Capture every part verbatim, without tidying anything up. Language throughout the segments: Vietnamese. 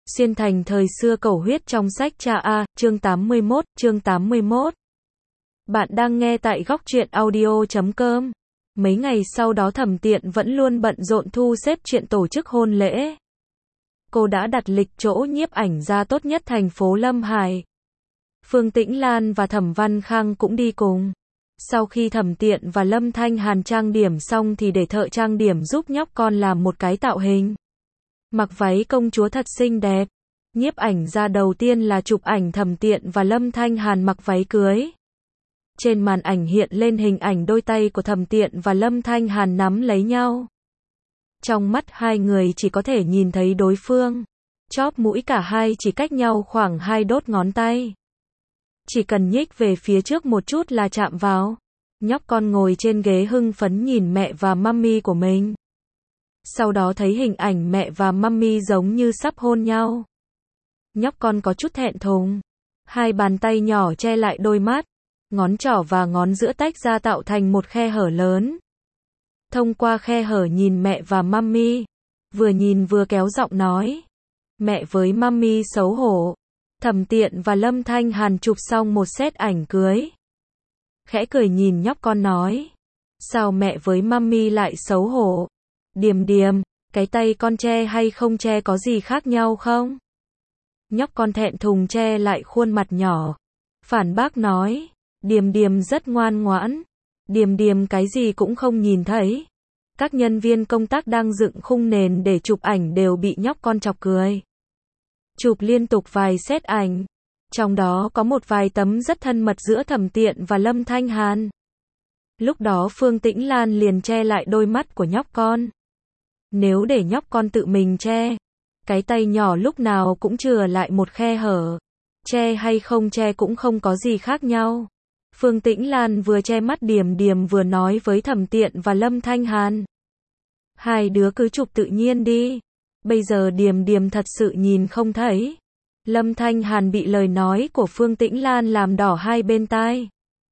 Xuyên thành thời xưa cầu huyết trong sách cha A, chương tám mươi mốt, chương tám mươi mốt. Bạn đang nghe tại góc truyện audio chấm com. Mấy ngày sau đó Thẩm Tiện vẫn luôn bận rộn thu xếp chuyện tổ chức hôn lễ. Cô đã đặt lịch chỗ nhiếp ảnh gia tốt nhất thành phố Lâm Hải. Phương Tĩnh Lan và Thẩm Văn Khang cũng đi cùng. Sau khi Thẩm Tiện và Lâm Thanh Hàn trang điểm xong thì để thợ trang điểm giúp nhóc con làm một cái tạo hình. Mặc váy công chúa thật xinh đẹp. Nhiếp ảnh gia đầu tiên là chụp ảnh Thẩm Tiện và Lâm Thanh Hàn mặc váy cưới. Trên màn ảnh hiện lên hình ảnh đôi tay của Thẩm Tiện và Lâm Thanh Hàn nắm lấy nhau. Trong mắt hai người chỉ có thể nhìn thấy đối phương. Chóp mũi cả hai chỉ cách nhau khoảng hai đốt ngón tay. Chỉ cần nhích về phía trước một chút là chạm vào. Nhóc con ngồi trên ghế hưng phấn nhìn mẹ và mummy của mình. Sau đó thấy hình ảnh mẹ và mummy giống như sắp hôn nhau. Nhóc con có chút thẹn thùng. Hai bàn tay nhỏ che lại đôi mắt. Ngón trỏ và ngón giữa tách ra tạo thành một khe hở lớn. Thông qua khe hở nhìn mẹ và mummy. Vừa nhìn vừa kéo giọng nói. Mẹ với mummy xấu hổ. Thẩm Tiện và Lâm Thanh Hàn chụp xong một set ảnh cưới. Khẽ cười nhìn nhóc con nói. Sao mẹ với mummy lại xấu hổ? Điềm điềm, cái tay con che hay không che có gì khác nhau không? Nhóc con thẹn thùng che lại khuôn mặt nhỏ. Phản bác nói. Điềm điềm rất ngoan ngoãn. Điềm điềm cái gì cũng không nhìn thấy. Các nhân viên công tác đang dựng khung nền để chụp ảnh đều bị nhóc con chọc cười. Chụp liên tục vài set ảnh. Trong đó có một vài tấm rất thân mật giữa Thẩm Tiện và Lâm Thanh Hàn. Lúc đó Phương Tĩnh Lan liền che lại đôi mắt của nhóc con. Nếu để nhóc con tự mình che, cái tay nhỏ lúc nào cũng chừa lại một khe hở. Che hay không che cũng không có gì khác nhau. Phương Tĩnh Lan vừa che mắt Điềm Điềm vừa nói với Thẩm Tiện và Lâm Thanh Hàn. Hai đứa cứ chụp tự nhiên đi. Bây giờ Điềm Điềm thật sự nhìn không thấy. Lâm Thanh Hàn bị lời nói của Phương Tĩnh Lan làm đỏ hai bên tai.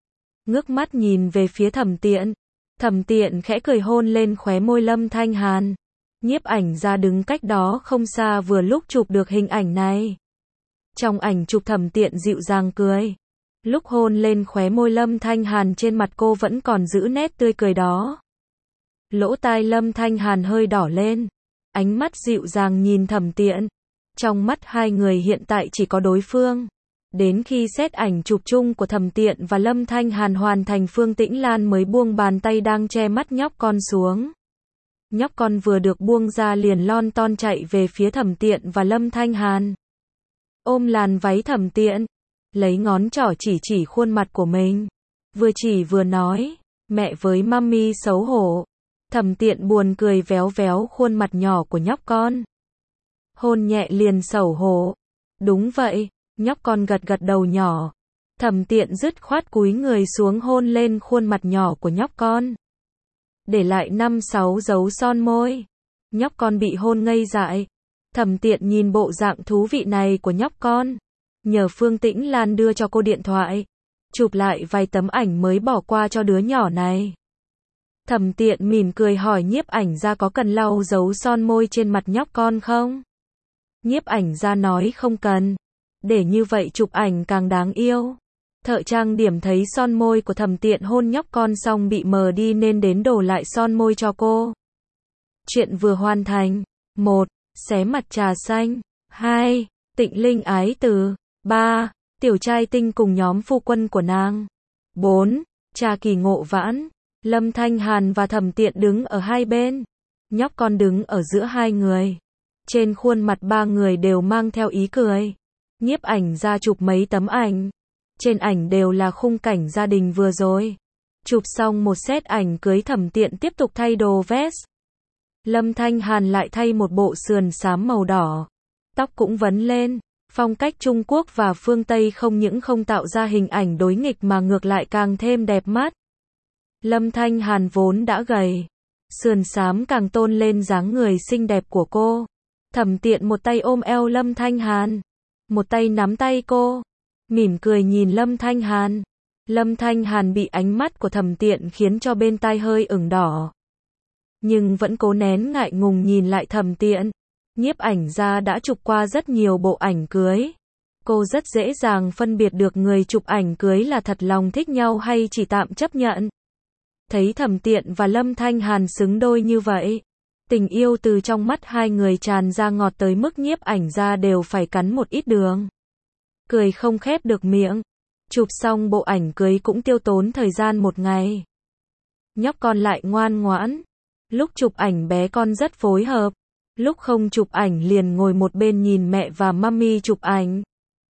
Ngước mắt nhìn về phía Thẩm Tiện. Thẩm Tiện khẽ cười hôn lên khóe môi Lâm Thanh Hàn. Nhiếp ảnh gia đứng cách đó không xa vừa lúc chụp được hình ảnh này. Trong ảnh chụp Thẩm Tiện dịu dàng cười. Lúc hôn lên khóe môi Lâm Thanh Hàn trên mặt cô vẫn còn giữ nét tươi cười đó. Lỗ tai Lâm Thanh Hàn hơi đỏ lên. Ánh mắt dịu dàng nhìn Thẩm Tiện. Trong mắt hai người hiện tại chỉ có đối phương. Đến khi xét ảnh chụp chung của Thẩm Tiện và Lâm Thanh Hàn hoàn thành, Phương Tĩnh Lan mới buông bàn tay đang che mắt nhóc con xuống. Nhóc con vừa được buông ra liền lon ton chạy về phía Thẩm Tiện và Lâm Thanh Hàn. Ôm làn váy Thẩm Tiện. Lấy ngón trỏ chỉ chỉ khuôn mặt của mình. Vừa chỉ vừa nói. Mẹ với mummy xấu hổ. Thẩm Tiện buồn cười véo véo khuôn mặt nhỏ của nhóc con. Hôn nhẹ liền xấu hổ. Đúng vậy. Nhóc con gật gật đầu nhỏ. Thẩm Tiện dứt khoát cúi người xuống hôn lên khuôn mặt nhỏ của nhóc con. Để lại năm sáu dấu son môi. Nhóc con bị hôn ngây dại. Thẩm Tiện nhìn bộ dạng thú vị này của nhóc con. Nhờ Phương Tĩnh Lan đưa cho cô điện thoại. Chụp lại vài tấm ảnh mới bỏ qua cho đứa nhỏ này. Thẩm Tiện mỉm cười hỏi nhiếp ảnh gia có cần lau dấu son môi trên mặt nhóc con không? Nhiếp ảnh gia nói không cần. Để như vậy chụp ảnh càng đáng yêu. Thợ trang điểm thấy son môi của Thẩm Tiện hôn nhóc con xong bị mờ đi nên đến đổ lại son môi cho cô. Chuyện vừa hoàn thành. một. Xé mặt trà xanh. hai. Tịnh Linh ái từ. ba. Tiểu trai tinh cùng nhóm phu quân của nàng. bốn. Trà kỳ ngộ vãn. Lâm Thanh Hàn và Thẩm Tiện đứng ở hai bên. Nhóc con đứng ở giữa hai người. Trên khuôn mặt ba người đều mang theo ý cười. Nhiếp ảnh gia chụp mấy tấm ảnh. Trên ảnh đều là khung cảnh gia đình vừa rồi. Chụp xong một set ảnh cưới, Thẩm Tiện tiếp tục thay đồ vest. Lâm Thanh Hàn lại thay một bộ sườn xám màu đỏ. Tóc cũng vấn lên. Phong cách Trung Quốc và phương Tây không những không tạo ra hình ảnh đối nghịch mà ngược lại càng thêm đẹp mắt. Lâm Thanh Hàn vốn đã gầy. Sườn xám càng tôn lên dáng người xinh đẹp của cô. Thẩm Tiện một tay ôm eo Lâm Thanh Hàn. Một tay nắm tay cô. Mỉm cười nhìn Lâm Thanh Hàn. Lâm Thanh Hàn bị ánh mắt của Thẩm Tiện khiến cho bên tai hơi ửng đỏ. Nhưng vẫn cố nén ngại ngùng nhìn lại Thẩm Tiện. Nhiếp ảnh gia đã chụp qua rất nhiều bộ ảnh cưới. Cô rất dễ dàng phân biệt được người chụp ảnh cưới là thật lòng thích nhau hay chỉ tạm chấp nhận. Thấy Thẩm Tiện và Lâm Thanh Hàn xứng đôi như vậy, tình yêu từ trong mắt hai người tràn ra ngọt tới mức nhiếp ảnh gia đều phải cắn một ít đường. Cười không khép được miệng. Chụp xong bộ ảnh cưới cũng tiêu tốn thời gian một ngày. Nhóc con lại ngoan ngoãn. Lúc chụp ảnh bé con rất phối hợp. Lúc không chụp ảnh liền ngồi một bên nhìn mẹ và mummy chụp ảnh.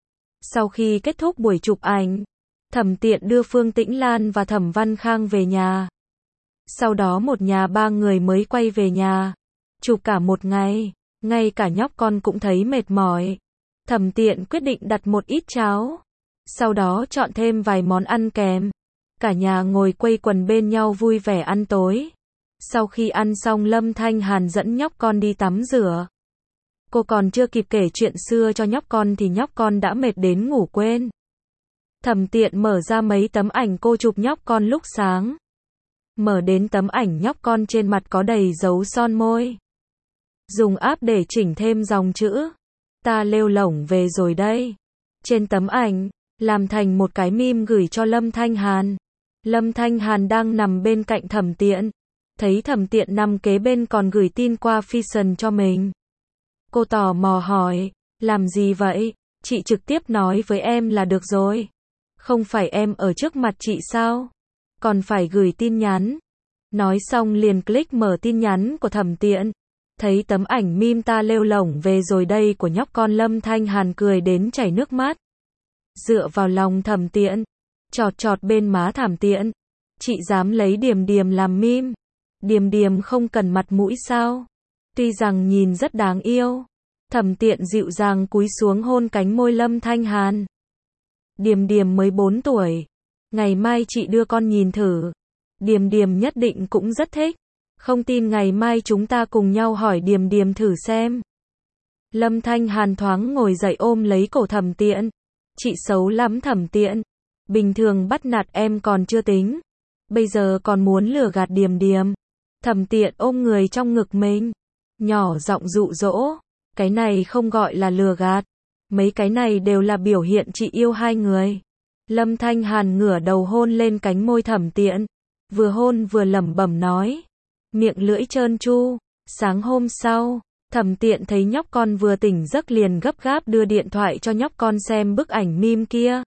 Sau khi kết thúc buổi chụp ảnh, Thẩm Tiện đưa Phương Tĩnh Lan và Thẩm Văn Khang về nhà. Sau đó một nhà ba người mới quay về nhà. Chụp cả một ngày, ngay cả nhóc con cũng thấy mệt mỏi. Thẩm Tiện quyết định đặt một ít cháo. Sau đó chọn thêm vài món ăn kèm. Cả nhà ngồi quây quần bên nhau vui vẻ ăn tối. Sau khi ăn xong Lâm Thanh Hàn dẫn nhóc con đi tắm rửa. Cô còn chưa kịp kể chuyện xưa cho nhóc con thì nhóc con đã mệt đến ngủ quên. Thẩm Tiện mở ra mấy tấm ảnh cô chụp nhóc con lúc sáng. Mở đến tấm ảnh nhóc con trên mặt có đầy dấu son môi. Dùng app để chỉnh thêm dòng chữ. Ta lêu lổng về rồi đây. Trên tấm ảnh, làm thành một cái meme gửi cho Lâm Thanh Hàn. Lâm Thanh Hàn đang nằm bên cạnh Thẩm Tiện. Thấy Thẩm Tiện nằm kế bên còn gửi tin qua Vision cho mình. Cô tò mò hỏi, làm gì vậy? Chị trực tiếp nói với em là được rồi. Không phải em ở trước mặt chị sao? Còn phải gửi tin nhắn. Nói xong liền click mở tin nhắn của Thẩm Tiện. Thấy tấm ảnh meme ta lêu lổng về rồi đây của nhóc con, Lâm Thanh Hàn cười đến chảy nước mắt. Dựa vào lòng Thẩm Tiện, chọt chọt bên má Thẩm Tiện. Chị dám lấy Điềm Điềm làm meme. Điềm Điềm không cần mặt mũi sao? Tuy rằng nhìn rất đáng yêu. Thẩm Tiện dịu dàng cúi xuống hôn cánh môi Lâm Thanh Hàn. Điềm Điềm mới bốn tuổi. Ngày mai chị đưa con nhìn thử. Điềm Điềm nhất định cũng rất thích. Không tin ngày mai chúng ta cùng nhau hỏi Điềm Điềm thử xem. Lâm Thanh Hàn thoáng ngồi dậy ôm lấy cổ Thẩm Tiện. Chị xấu lắm Thẩm Tiện. Bình thường bắt nạt em còn chưa tính. Bây giờ còn muốn lừa gạt Điềm Điềm. Thẩm Tiện ôm người trong ngực mình. Nhỏ giọng dụ dỗ. Cái này không gọi là lừa gạt. Mấy cái này đều là biểu hiện chị yêu hai người. Lâm Thanh Hàn ngửa đầu hôn lên cánh môi Thẩm Tiện. Vừa hôn vừa lẩm bẩm nói. Miệng lưỡi trơn tru. Sáng hôm sau, Thẩm Tiện thấy nhóc con vừa tỉnh giấc liền gấp gáp đưa điện thoại cho nhóc con xem bức ảnh meme kia.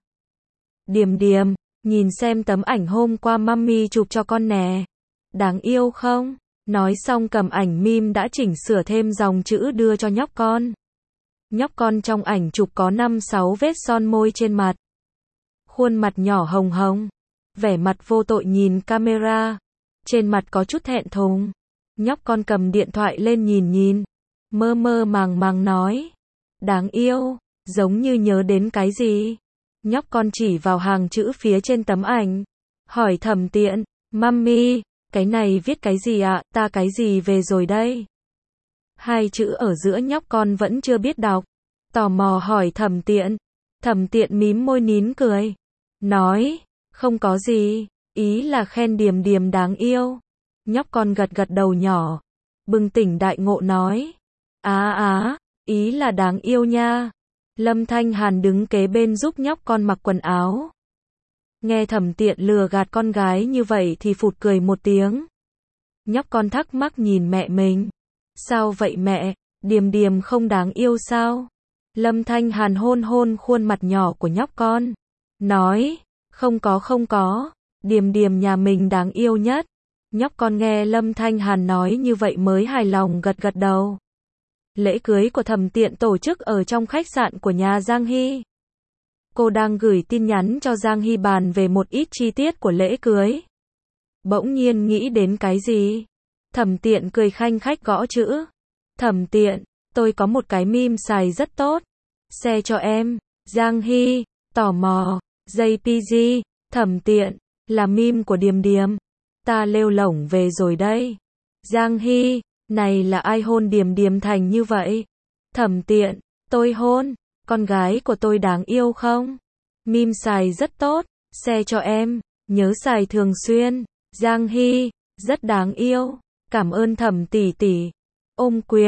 Điềm Điềm, nhìn xem tấm ảnh hôm qua mummy chụp cho con nè. Đáng yêu không? Nói xong cầm ảnh meme đã chỉnh sửa thêm dòng chữ đưa cho nhóc con. Nhóc con trong ảnh chụp có năm sáu vết son môi trên mặt. Khuôn mặt nhỏ hồng hồng. Vẻ mặt vô tội nhìn camera. Trên mặt có chút thẹn thùng. Nhóc con cầm điện thoại lên nhìn nhìn. Mơ mơ màng màng nói. Đáng yêu. Giống như nhớ đến cái gì. Nhóc con chỉ vào hàng chữ phía trên tấm ảnh. Hỏi Thẩm Tiện. Mummy, cái này viết cái gì ạ? À? Ta cái gì về rồi đây? Hai chữ ở giữa nhóc con vẫn chưa biết đọc. Tò mò hỏi Thẩm Tiện. Thẩm Tiện mím môi nín cười. Nói. Không có gì. Ý là khen Điềm Điềm đáng yêu. Nhóc con gật gật đầu nhỏ. Bừng tỉnh đại ngộ nói. Á á, ý là đáng yêu nha. Lâm Thanh Hàn đứng kế bên giúp nhóc con mặc quần áo. Nghe Thẩm Tiện lừa gạt con gái như vậy thì phụt cười một tiếng. Nhóc con thắc mắc nhìn mẹ mình. Sao vậy mẹ, Điềm Điềm không đáng yêu sao? Lâm Thanh Hàn hôn hôn khuôn mặt nhỏ của nhóc con. Nói, không có không có, Điềm Điềm nhà mình đáng yêu nhất. Nhóc con nghe Lâm Thanh Hàn nói như vậy mới hài lòng gật gật đầu. Lễ cưới của Thẩm Tiện tổ chức ở trong khách sạn của nhà Giang Hy. Cô đang gửi tin nhắn cho Giang Hy bàn về một ít chi tiết của lễ cưới. Bỗng nhiên nghĩ đến cái gì? Thẩm Tiện cười khanh khách gõ chữ. Thẩm Tiện, tôi có một cái meme xài rất tốt. Share cho em. Giang Hy, tò mò. jê pê giê, Thẩm Tiện, là meme của Điềm Điềm. Ta lêu lổng về rồi đây. Giang Hy, này là ai hôn Điềm Điềm thành như vậy? Thẩm Tiện, tôi hôn. Con gái của tôi đáng yêu không? Meme xài rất tốt. Share cho em. Nhớ xài thường xuyên. Giang Hy, rất đáng yêu. Cảm ơn Thẩm tỷ tỷ. Ôm quyền.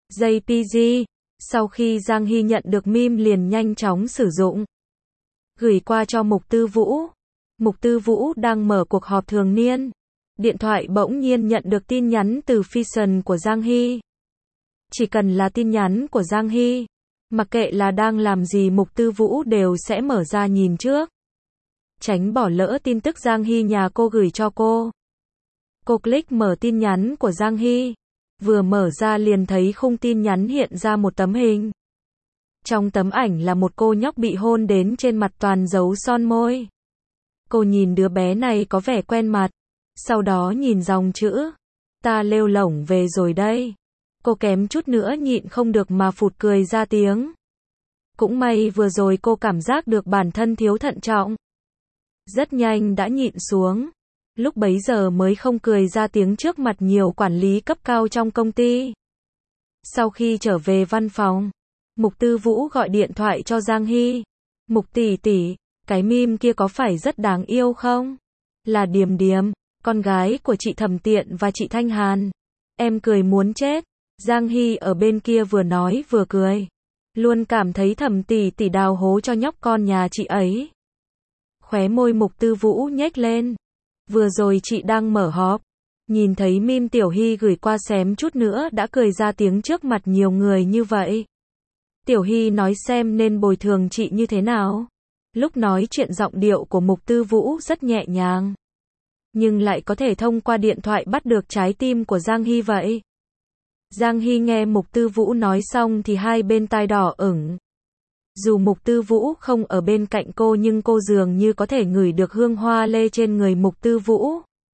giây pê giê. Sau khi Giang Hy nhận được meme liền nhanh chóng sử dụng, gửi qua cho Mục Tư Vũ. Mục Tư Vũ đang mở cuộc họp thường niên. Điện thoại bỗng nhiên nhận được tin nhắn từ Vision của Giang Hy. Chỉ cần là tin nhắn của Giang Hy, mặc kệ là đang làm gì Mục Tư Vũ đều sẽ mở ra nhìn trước, tránh bỏ lỡ tin tức Giang Hy nhà cô gửi cho cô. Cô click mở tin nhắn của Giang Hy. Vừa mở ra liền thấy khung tin nhắn hiện ra một tấm hình. Trong tấm ảnh là một cô nhóc bị hôn đến trên mặt toàn dấu son môi. Cô nhìn đứa bé này có vẻ quen mặt. Sau đó nhìn dòng chữ. Ta lêu lổng về rồi đây. Cô kém chút nữa nhịn không được mà phụt cười ra tiếng. Cũng may vừa rồi cô cảm giác được bản thân thiếu thận trọng. Rất nhanh đã nhịn xuống. Lúc bấy giờ mới không cười ra tiếng trước mặt nhiều quản lý cấp cao trong công ty. Sau khi trở về văn phòng, Mục Tư Vũ gọi điện thoại cho Giang Hy. Mục tỷ tỷ, cái meme kia có phải rất đáng yêu không? Là Điềm Điềm, con gái của chị Thẩm Tiện và chị Thanh Hàn. Em cười muốn chết. Giang Hy ở bên kia vừa nói vừa cười. Luôn cảm thấy Thẩm tỷ tỷ đào hố cho nhóc con nhà chị ấy. Khóe môi Mục Tư Vũ nhếch lên. Vừa rồi chị đang mở họp, nhìn thấy meme Tiểu Hy gửi qua xém chút nữa đã cười ra tiếng trước mặt nhiều người như vậy. Tiểu Hy nói xem nên bồi thường chị như thế nào. Lúc nói chuyện giọng điệu của Mục Tư Vũ rất nhẹ nhàng, nhưng lại có thể thông qua điện thoại bắt được trái tim của Giang Hy vậy. Giang Hy nghe Mục Tư Vũ nói xong thì hai bên tai đỏ ửng. Dù Mục Tư Vũ không ở bên cạnh cô nhưng cô dường như có thể ngửi được hương hoa lê trên người Mục Tư Vũ.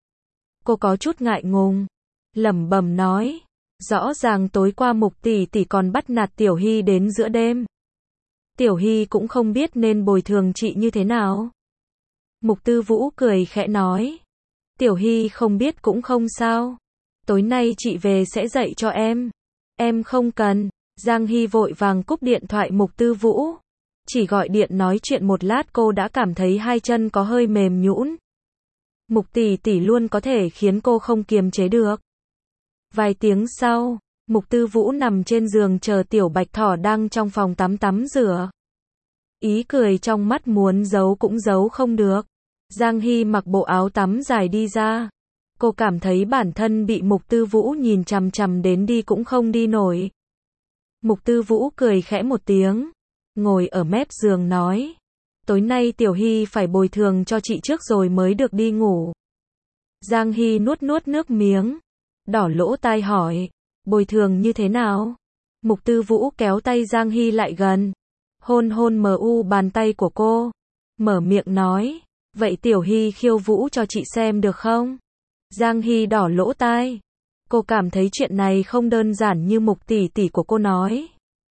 Cô có chút ngại ngùng, lẩm bẩm nói, rõ ràng tối qua Mục tỷ tỷ còn bắt nạt Tiểu Hy đến giữa đêm. Tiểu Hy cũng không biết nên bồi thường chị như thế nào. Mục Tư Vũ cười khẽ nói, Tiểu Hy không biết cũng không sao. Tối nay chị về sẽ dạy cho em. Em không cần. Giang Hy vội vàng cúp điện thoại Mục Tư Vũ. Chỉ gọi điện nói chuyện một lát cô đã cảm thấy hai chân có hơi mềm nhũn. Mục tỷ tỷ luôn có thể khiến cô không kiềm chế được. Vài tiếng sau, Mục Tư Vũ nằm trên giường chờ Tiểu Bạch Thỏ đang trong phòng tắm tắm rửa. Ý cười trong mắt muốn giấu cũng giấu không được. Giang Hy mặc bộ áo tắm dài đi ra. Cô cảm thấy bản thân bị Mục Tư Vũ nhìn chằm chằm đến đi cũng không đi nổi. Mục Tư Vũ cười khẽ một tiếng, ngồi ở mép giường nói, tối nay Tiểu Hy phải bồi thường cho chị trước rồi mới được đi ngủ. Giang Hy nuốt nuốt nước miếng, đỏ lỗ tai hỏi, bồi thường như thế nào? Mục Tư Vũ kéo tay Giang Hy lại gần, hôn hôn mờ u bàn tay của cô, mở miệng nói, vậy Tiểu Hy khiêu vũ cho chị xem được không? Giang Hy đỏ lỗ tai. Cô cảm thấy chuyện này không đơn giản như Mục tỷ tỷ của cô nói.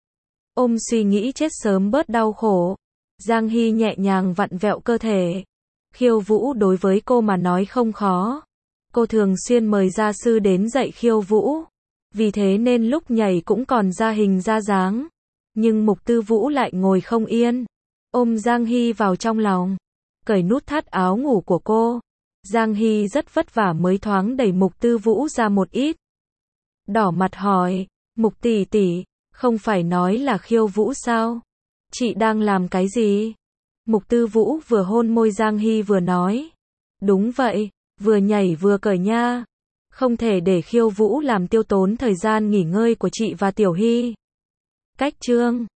Ôm suy nghĩ chết sớm bớt đau khổ. Giang Hy nhẹ nhàng vặn vẹo cơ thể. Khiêu vũ đối với cô mà nói không khó. Cô thường xuyên mời gia sư đến dạy khiêu vũ. Vì thế nên lúc nhảy cũng còn ra hình ra dáng. Nhưng Mục Tư Vũ lại ngồi không yên. Ôm Giang Hy vào trong lòng. Cởi nút thắt áo ngủ của cô. Giang Hy rất vất vả mới thoáng đẩy Mục Tư Vũ ra một ít. Đỏ mặt hỏi, Mục tỷ tỷ, không phải nói là khiêu vũ sao? Chị đang làm cái gì? Mục Tư Vũ vừa hôn môi Giang Hy vừa nói, đúng vậy, vừa nhảy vừa cởi nha. Không thể để khiêu vũ làm tiêu tốn thời gian nghỉ ngơi của chị và Tiểu Hy. Cách chương